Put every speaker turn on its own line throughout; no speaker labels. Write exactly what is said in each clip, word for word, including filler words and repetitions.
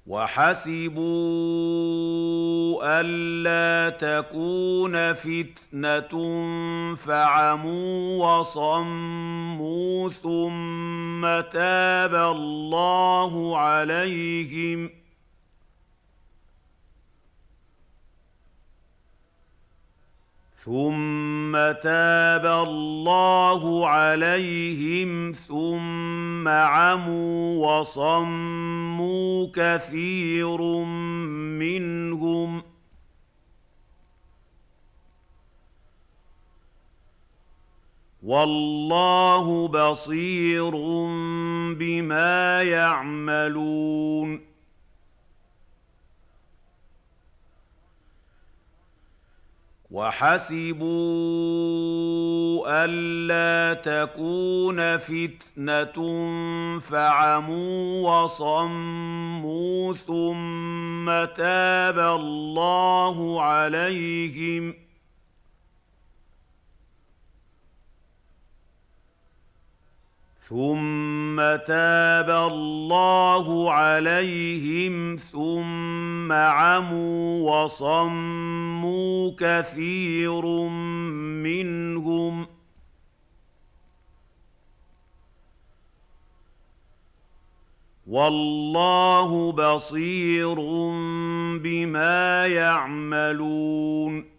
وحسبوا ألا تكون فتنة فعموا وصموا ثم تاب الله عليهم ثم تاب الله عليهم ثم عموا وصموا كثير منهم والله بصير بما يعملون وحسبوا ألا تكون فتنة فعموا وصموا ثم تاب الله عليهم ثم تاب الله عليهم ثم عموا وصموا كثير منهم والله بصير بما يعملون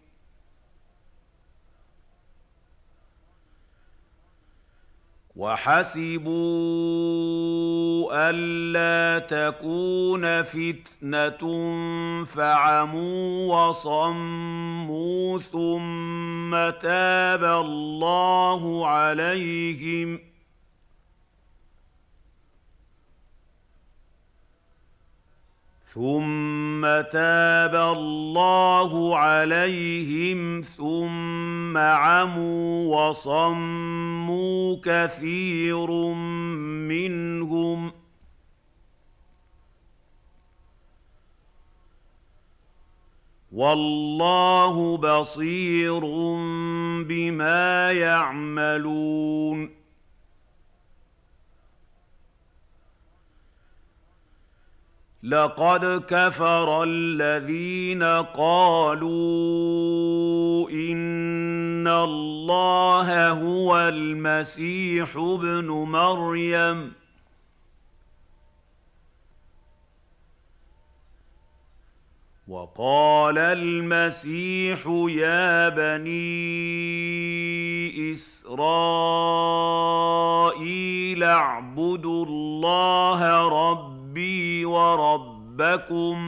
وحسبوا ألا تكون فتنة فعموا وصموا ثم تاب الله عليهم ثم تاب الله عليهم ثم عموا وصموا كثير منهم والله بصير بما يعملون لقد كفر الذين قالوا إن الله هو المسيح ابن مريم وقال المسيح يا بني إسرائيل اعبدوا الله ربي وربكم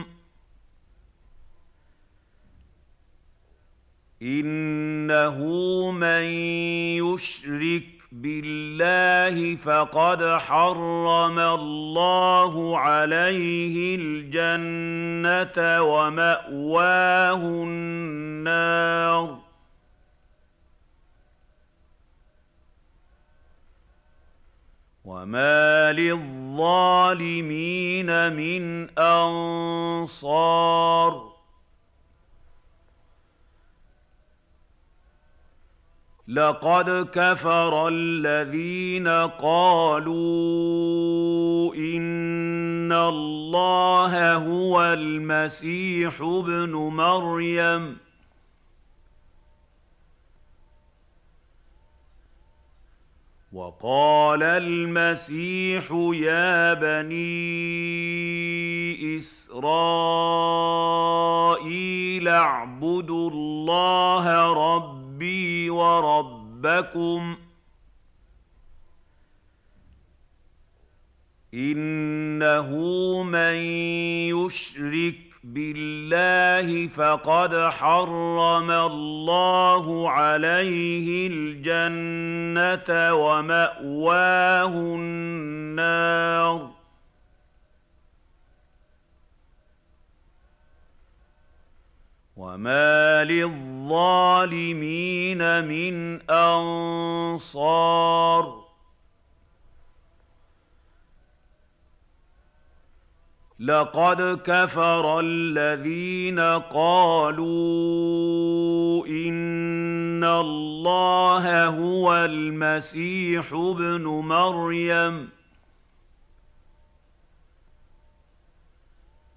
إنه من يشرك بالله فقد حرم الله عليه الجنة ومأواه النار وما للظالمين من أنصار لقد كفر الذين قالوا إن الله هو المسيح ابن مريم وقال المسيح يا بني إسرائيل اعبدوا الله ربي وربكم إنه من يشرك بالله فقد حرم الله عليه الجنة ومأواه النار وما للظالمين من أنصار لقد كفر الذين قالوا إن الله هو المسيح ابن مريم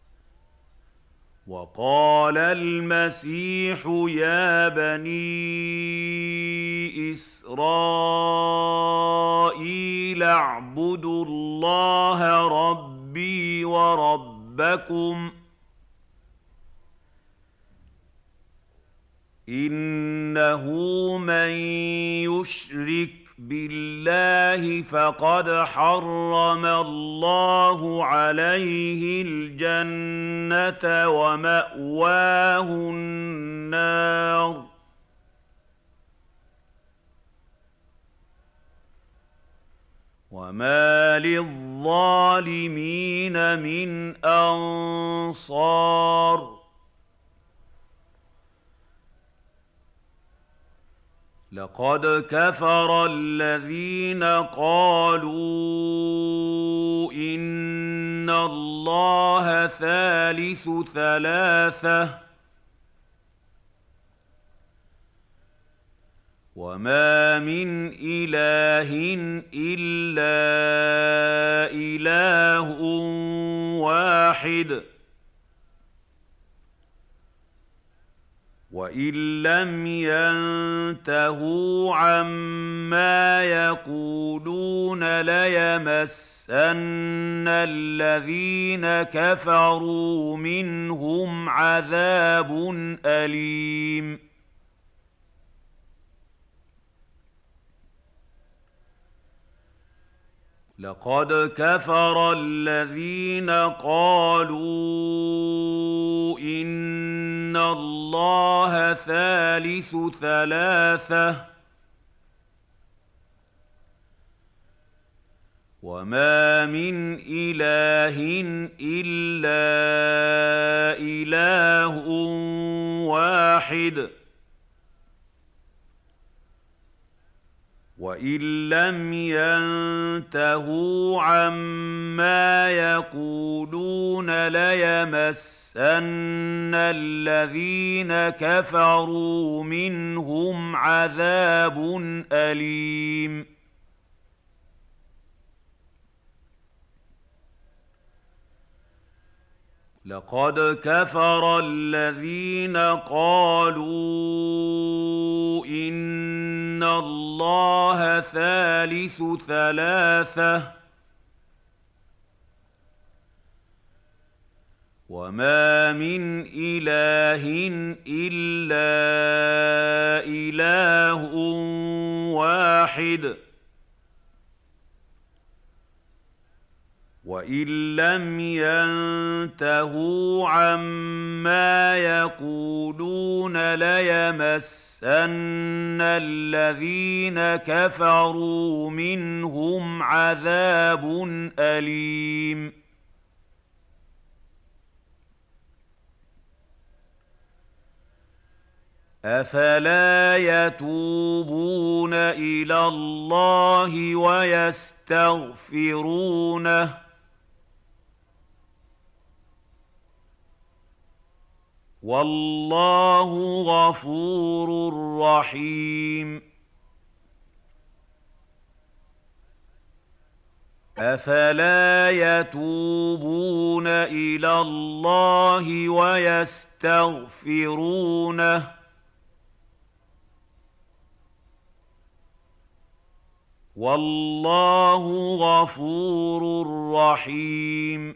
وقال المسيح يا بني إسرائيل اعبدوا الله ربي وربكم إنه من يشرك بالله فقد حرم الله عليه الجنة ومأواه النار وما للظالمين من أنصار لقد كفر الذين قالوا إن الله ثالث ثلاثة وما من إله إلا إله واحد وإن لم ينتهوا عما يقولون ليمسن الذين كفروا منهم عذاب أليم لقد كفر الذين قالوا إن الله ثالث ثلاثة وما من إله إلا إله واحد وإن لم ينتهوا عما يقولون ليمسن الذين كفروا منهم عذاب أليم لقد كفر الذين قالوا إن الله ثالث ثلاثة وما من إله إلا إله واحد وإن لم ينتهوا عما يقولون ليمسن الذين كفروا منهم عذاب أليم أفلا يتوبون إلى الله ويستغفرونه والله غفور رحيم أفلا يتوبون إلى الله ويستغفرونه والله غفور رحيم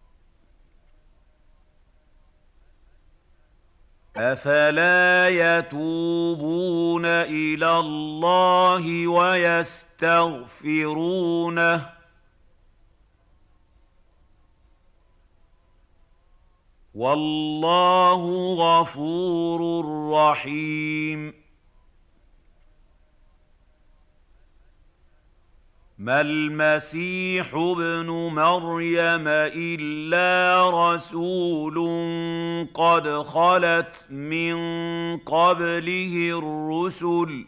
أفلا يتوبون إلى الله ويستغفرونه والله غفور رحيم ما المسيح ابن مريم إلا رسول قد خلت من قبله الرسل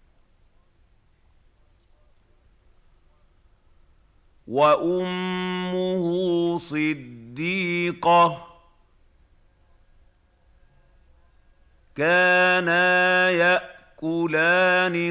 وأمه صديقة كانا يأكلان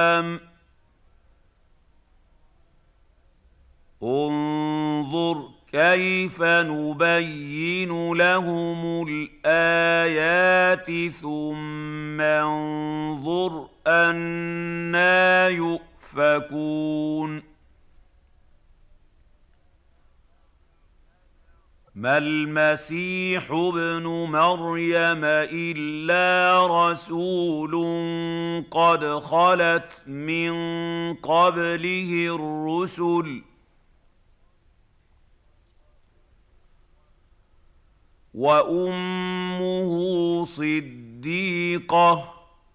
الطعام انظر كيف نبين لهم الآيات ثم انظر أنى يؤفكون ما المسيح ابن مريم إلا رسول قد خلت من قبله الرسل وأمه صديقة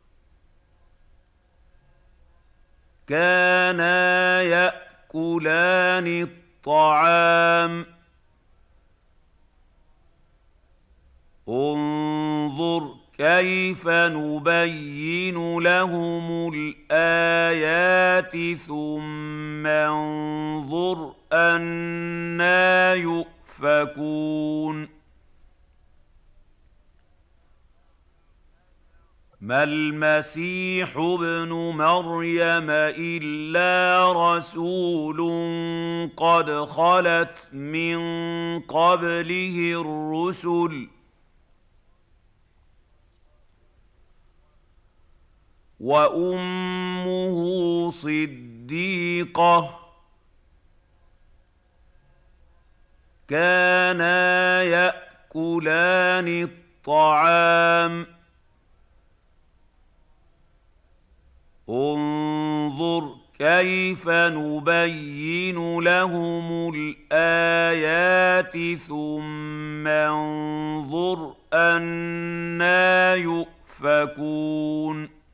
كانا يأكلان الطعام انظر كيف نبين لهم الآيات ثم انظر أنى يؤفكون ما المسيح ابن مريم إلا رسول قد خلت من قبله الرسل وأمه صديقة كانا يأكلان الطعام انظر كيف نبين لهم الآيات ثم انظر أنى يؤفكون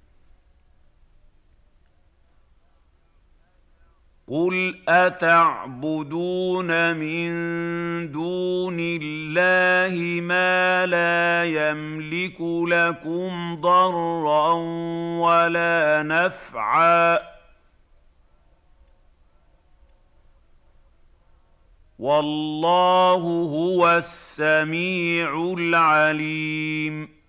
قل أتعبدون من دون الله ما لا يملك لكم ضرا ولا نفعا والله هو السميع العليم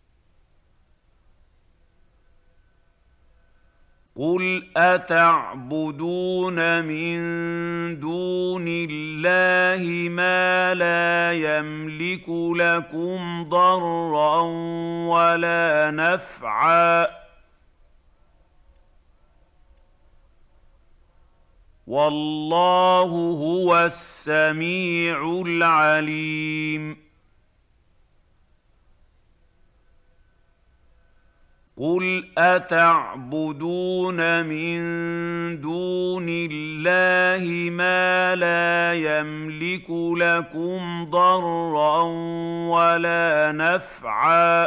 قل أتعبدون من دون الله ما لا يملك لكم ضرا ولا نفعا والله هو السميع العليم قل أتعبدون من دون الله ما لا يملك لكم ضرا ولا نفعا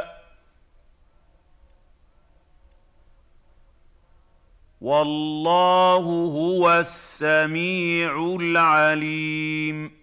والله هو السميع العليم